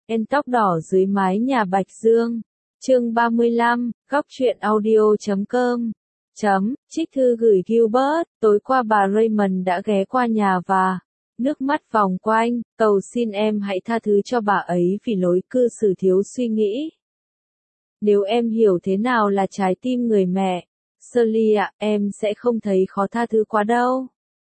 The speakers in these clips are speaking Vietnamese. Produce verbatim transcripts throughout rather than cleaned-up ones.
En tóc đỏ dưới mái nhà Bạch Dương. Chương ba mươi lăm, góc truyện audio chấm com. Chấm, trích thư gửi Gilbert, tối qua bà Raymond đã ghé qua nhà và, nước mắt vòng quanh, cầu xin em hãy tha thứ cho bà ấy vì lối cư xử thiếu suy nghĩ. Nếu em hiểu thế nào là trái tim người mẹ, Shirley ạ, em sẽ không thấy khó tha thứ quá đâu.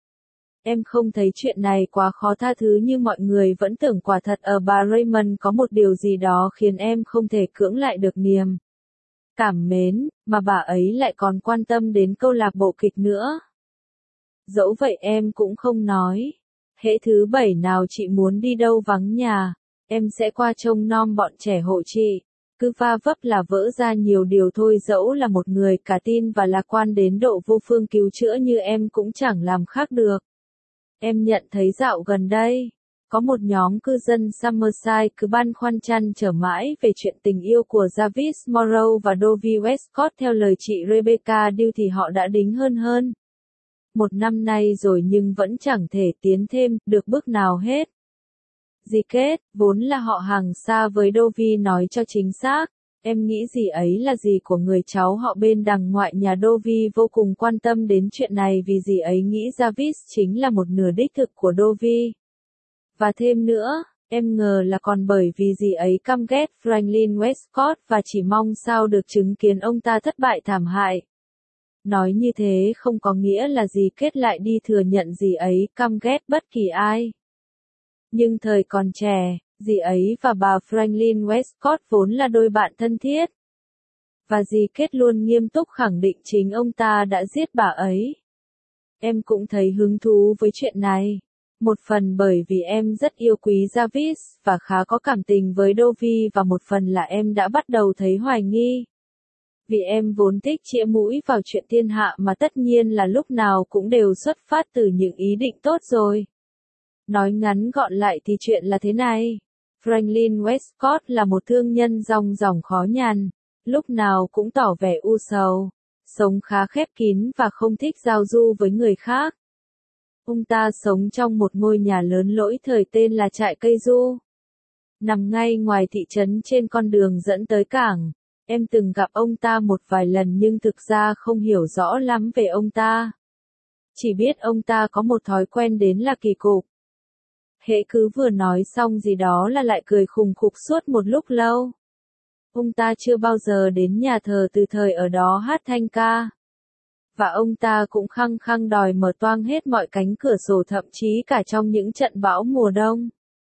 Em không thấy chuyện này quá khó tha thứ như mọi người vẫn tưởng, quả thật ở bà Raymond có một điều gì đó khiến em không thể cưỡng lại được niềm cảm mến, mà bà ấy lại còn quan tâm đến câu lạc bộ kịch nữa. Dẫu vậy em cũng không nói. Hễ thứ bảy nào chị muốn đi đâu vắng nhà, em sẽ qua trông nom bọn trẻ hộ chị. Cứ va vấp là vỡ ra nhiều điều thôi, dẫu là một người cả tin và lạc quan đến độ vô phương cứu chữa như em cũng chẳng làm khác được. Em nhận thấy dạo gần đây, có một nhóm cư dân Summerside cứ băn khoăn trăn trở mãi về chuyện tình yêu của Jarvis Morrow và Dovie Westcott. Theo lời chị Rebecca Dew thì họ đã đính hơn hơn một năm nay rồi nhưng vẫn chẳng thể tiến thêm được bước nào hết. Dì Kết, vốn là họ hàng xa với Dovie nói cho chính xác, em nghĩ dì ấy là dì của người cháu họ bên đằng ngoại nhà Dovie vô cùng quan tâm đến chuyện này vì dì ấy nghĩ Jarvis chính là một nửa đích thực của Dovie. Và thêm nữa, em ngờ là còn bởi vì dì ấy căm ghét Franklin Westcott và chỉ mong sao được chứng kiến ông ta thất bại thảm hại. Nói như thế không có nghĩa là dì Kết lại đi thừa nhận dì ấy căm ghét bất kỳ ai. Nhưng thời còn trẻ, dì ấy và bà Franklin Westcott vốn là đôi bạn thân thiết. Và dì Kết luôn nghiêm túc khẳng định chính ông ta đã giết bà ấy. Em cũng thấy hứng thú với chuyện này. Một phần bởi vì em rất yêu quý Jarvis và khá có cảm tình với Dovie, và một phần là em đã bắt đầu thấy hoài nghi. Vì em vốn thích chĩa mũi vào chuyện thiên hạ mà tất nhiên là lúc nào cũng đều xuất phát từ những ý định tốt rồi. Nói ngắn gọn lại thì chuyện là thế này. Franklin Westcott là một thương nhân rong ròng khó nhằn, lúc nào cũng tỏ vẻ u sầu, sống khá khép kín và không thích giao du với người khác. Ông ta sống trong một ngôi nhà lớn lỗi thời tên là trại cây du, nằm ngay ngoài thị trấn trên con đường dẫn tới cảng. Em từng gặp ông ta một vài lần nhưng thực ra không hiểu rõ lắm về ông ta. Chỉ biết ông ta có một thói quen đến là kỳ cục. Hễ cứ vừa nói xong gì đó là lại cười khùng khục suốt một lúc lâu. Ông ta chưa bao giờ đến nhà thờ từ thời ở đó hát thanh ca. Và ông ta cũng khăng khăng đòi mở toang hết mọi cánh cửa sổ, thậm chí cả trong những trận bão mùa đông.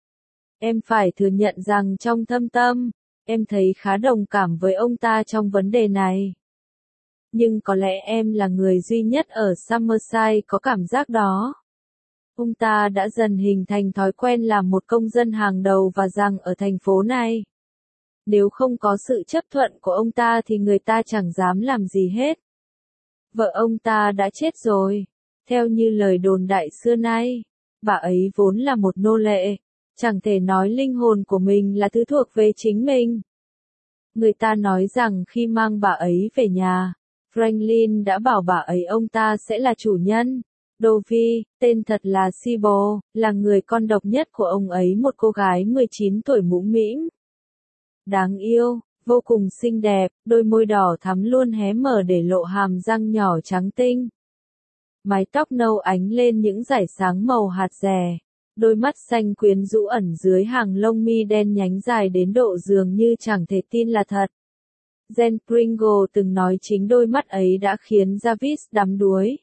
Em phải thừa nhận rằng trong thâm tâm, em thấy khá đồng cảm với ông ta trong vấn đề này. Nhưng có lẽ em là người duy nhất ở Summerside có cảm giác đó. Ông ta đã dần hình thành thói quen làm một công dân hàng đầu và rằng ở thành phố này, nếu không có sự chấp thuận của ông ta thì người ta chẳng dám làm gì hết. Vợ ông ta đã chết rồi. Theo như lời đồn đại xưa nay, bà ấy vốn là một nô lệ, chẳng thể nói linh hồn của mình là thứ thuộc về chính mình. Người ta nói rằng khi mang bà ấy về nhà, Franklin đã bảo bà ấy ông ta sẽ là chủ nhân. Dovie, tên thật là Sybil, là người con độc nhất của ông ấy, một cô gái mười chín tuổi mũm mĩm, đáng yêu, vô cùng xinh đẹp, đôi môi đỏ thắm luôn hé mở để lộ hàm răng nhỏ trắng tinh. Mái tóc nâu ánh lên những dải sáng màu hạt dẻ, đôi mắt xanh quyến rũ ẩn dưới hàng lông mi đen nhánh dài đến độ dường như chẳng thể tin là thật. Jen Pringle từng nói chính đôi mắt ấy đã khiến Jarvis đắm đuối.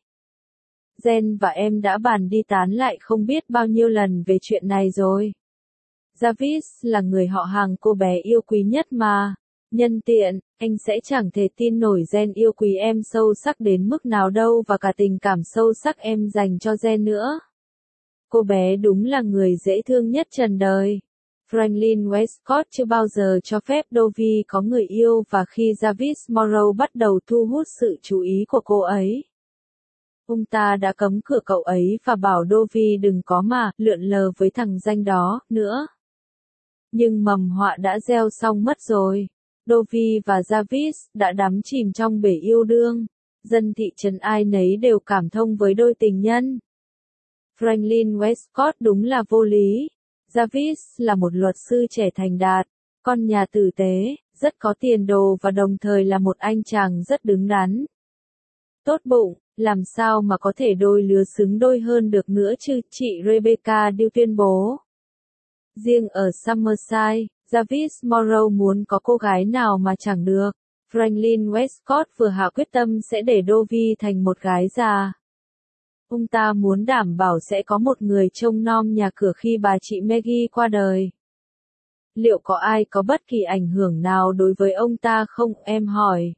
Jen và em đã bàn đi tán lại không biết bao nhiêu lần về chuyện này rồi. Jarvis là người họ hàng cô bé yêu quý nhất mà. Nhân tiện, anh sẽ chẳng thể tin nổi Jen yêu quý em sâu sắc đến mức nào đâu, và cả tình cảm sâu sắc em dành cho Jen nữa. Cô bé đúng là người dễ thương nhất trần đời. Franklin Westcott chưa bao giờ cho phép Dovie có người yêu, và khi Jarvis Morrow bắt đầu thu hút sự chú ý của cô ấy, ông ta đã cấm cửa cậu ấy và bảo Dovie đừng có mà lượn lờ với thằng danh đó nữa. Nhưng mầm họa đã gieo xong mất rồi. Dovie và Jarvis đã đắm chìm trong bể yêu đương. Dân thị trấn ai nấy đều cảm thông với đôi tình nhân. Franklin Westcott đúng là vô lý. Jarvis là một luật sư trẻ thành đạt, con nhà tử tế, rất có tiền đồ và đồng thời là một anh chàng rất đứng đắn. Tốt bụng, làm sao mà có thể đôi lứa xứng đôi hơn được nữa chứ, chị Rebecca Dew tuyên bố. Riêng ở Summerside, Jarvis Morrow muốn có cô gái nào mà chẳng được. Franklin Westcott vừa hạ quyết tâm sẽ để Dovey thành một gái già. Ông ta muốn đảm bảo sẽ có một người trông nom nhà cửa khi bà chị Maggie qua đời. Liệu có ai có bất kỳ ảnh hưởng nào đối với ông ta không, em hỏi.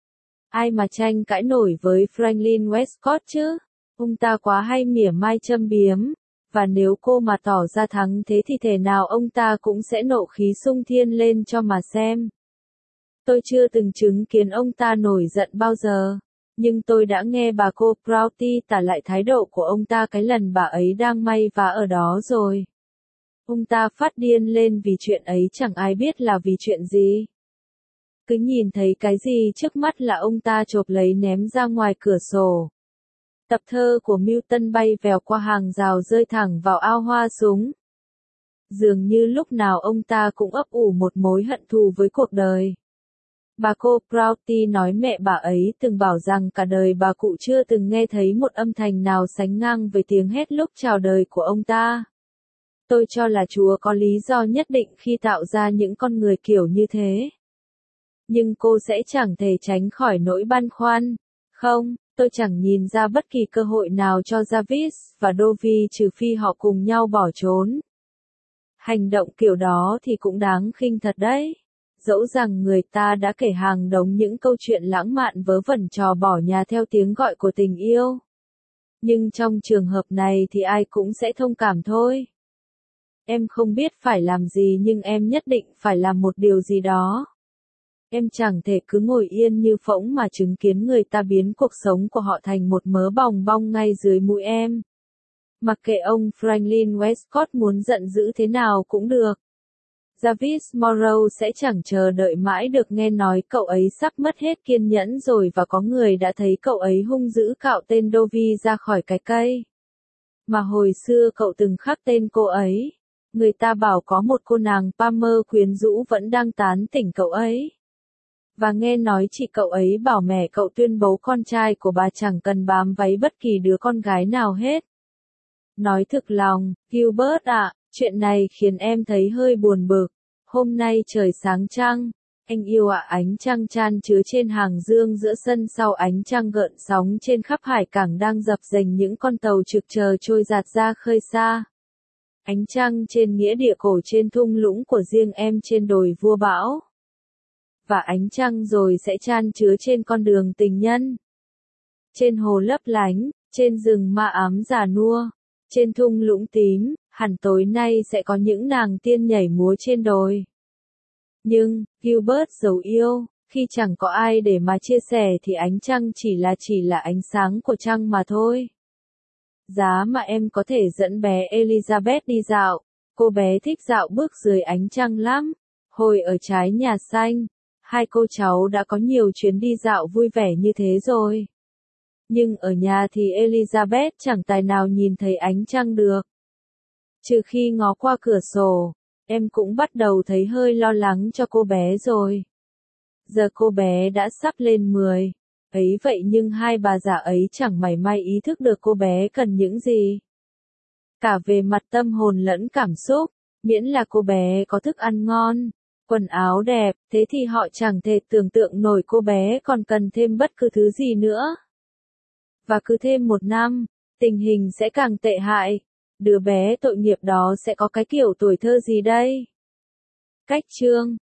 Ai mà tranh cãi nổi với Franklin Westcott chứ? Ông ta quá hay mỉa mai châm biếm. Và nếu cô mà tỏ ra thắng thế thì thể nào ông ta cũng sẽ nộ khí sung thiên lên cho mà xem. Tôi chưa từng chứng kiến ông ta nổi giận bao giờ. Nhưng tôi đã nghe bà cô Prouty tả lại thái độ của ông ta cái lần bà ấy đang may vá ở đó rồi. Ông ta phát điên lên vì chuyện ấy chẳng ai biết là vì chuyện gì. Cứ nhìn thấy cái gì trước mắt là ông ta chộp lấy ném ra ngoài cửa sổ. Tập thơ của Milton bay vèo qua hàng rào rơi thẳng vào ao hoa súng. Dường như lúc nào ông ta cũng ấp ủ một mối hận thù với cuộc đời. Bà cô Prouty nói mẹ bà ấy từng bảo rằng cả đời bà cụ chưa từng nghe thấy một âm thanh nào sánh ngang với tiếng hét lúc chào đời của ông ta. Tôi cho là Chúa có lý do nhất định khi tạo ra những con người kiểu như thế. Nhưng cô sẽ chẳng thể tránh khỏi nỗi băn khoăn. Không, tôi chẳng nhìn ra bất kỳ cơ hội nào cho Jarvis và Dovey trừ phi họ cùng nhau bỏ trốn. Hành động kiểu đó thì cũng đáng khinh thật đấy. Dẫu rằng người ta đã kể hàng đống những câu chuyện lãng mạn vớ vẩn trò bỏ nhà theo tiếng gọi của tình yêu. Nhưng trong trường hợp này thì ai cũng sẽ thông cảm thôi. Em không biết phải làm gì nhưng em nhất định phải làm một điều gì đó. Em chẳng thể cứ ngồi yên như phỗng mà chứng kiến người ta biến cuộc sống của họ thành một mớ bòng bong ngay dưới mũi em. Mặc kệ ông Franklin Westcott muốn giận dữ thế nào cũng được. Jarvis Morrow sẽ chẳng chờ đợi mãi được nghe nói cậu ấy sắp mất hết kiên nhẫn rồi và có người đã thấy cậu ấy hung dữ cạo tên Dovey ra khỏi cái cây. Mà hồi xưa cậu từng khắc tên cô ấy. Người ta bảo có một cô nàng Palmer quyến rũ vẫn đang tán tỉnh cậu ấy. Và nghe nói chị cậu ấy bảo mẹ cậu tuyên bố con trai của bà chẳng cần bám váy bất kỳ đứa con gái nào hết. Nói thực lòng, Gilbert ạ, chuyện này khiến em thấy hơi buồn bực. Hôm nay trời sáng trăng. Anh yêu ạ, ánh trăng chan chứa trên hàng dương giữa sân sau ánh trăng gợn sóng trên khắp hải cảng đang dập dềnh những con tàu trực chờ trôi dạt ra khơi xa. Ánh trăng trên nghĩa địa cổ trên thung lũng của riêng em trên đồi Vua Bão. Và ánh trăng rồi sẽ chan chứa trên con đường tình nhân. Trên hồ lấp lánh, trên rừng ma ám già nua, trên thung lũng tím, hẳn tối nay sẽ có những nàng tiên nhảy múa trên đồi. Nhưng, Gilbert dấu yêu, khi chẳng có ai để mà chia sẻ thì ánh trăng chỉ là chỉ là ánh sáng của trăng mà thôi. Giá mà em có thể dẫn bé Elizabeth đi dạo, cô bé thích dạo bước dưới ánh trăng lắm. Hồi ở trái nhà xanh, hai cô cháu đã có nhiều chuyến đi dạo vui vẻ như thế rồi. Nhưng ở nhà thì Elizabeth chẳng tài nào nhìn thấy ánh trăng được. Trừ khi ngó qua cửa sổ, em cũng bắt đầu thấy hơi lo lắng cho cô bé rồi. Giờ cô bé đã sắp lên mười, ấy vậy nhưng hai bà già ấy chẳng mảy may ý thức được cô bé cần những gì. Cả về mặt tâm hồn lẫn cảm xúc, miễn là cô bé có thức ăn ngon, quần áo đẹp, thế thì họ chẳng thể tưởng tượng nổi cô bé còn cần thêm bất cứ thứ gì nữa. Và cứ thêm một năm, tình hình sẽ càng tệ hại. Đứa bé tội nghiệp đó sẽ có cái kiểu tuổi thơ gì đây? Cách chương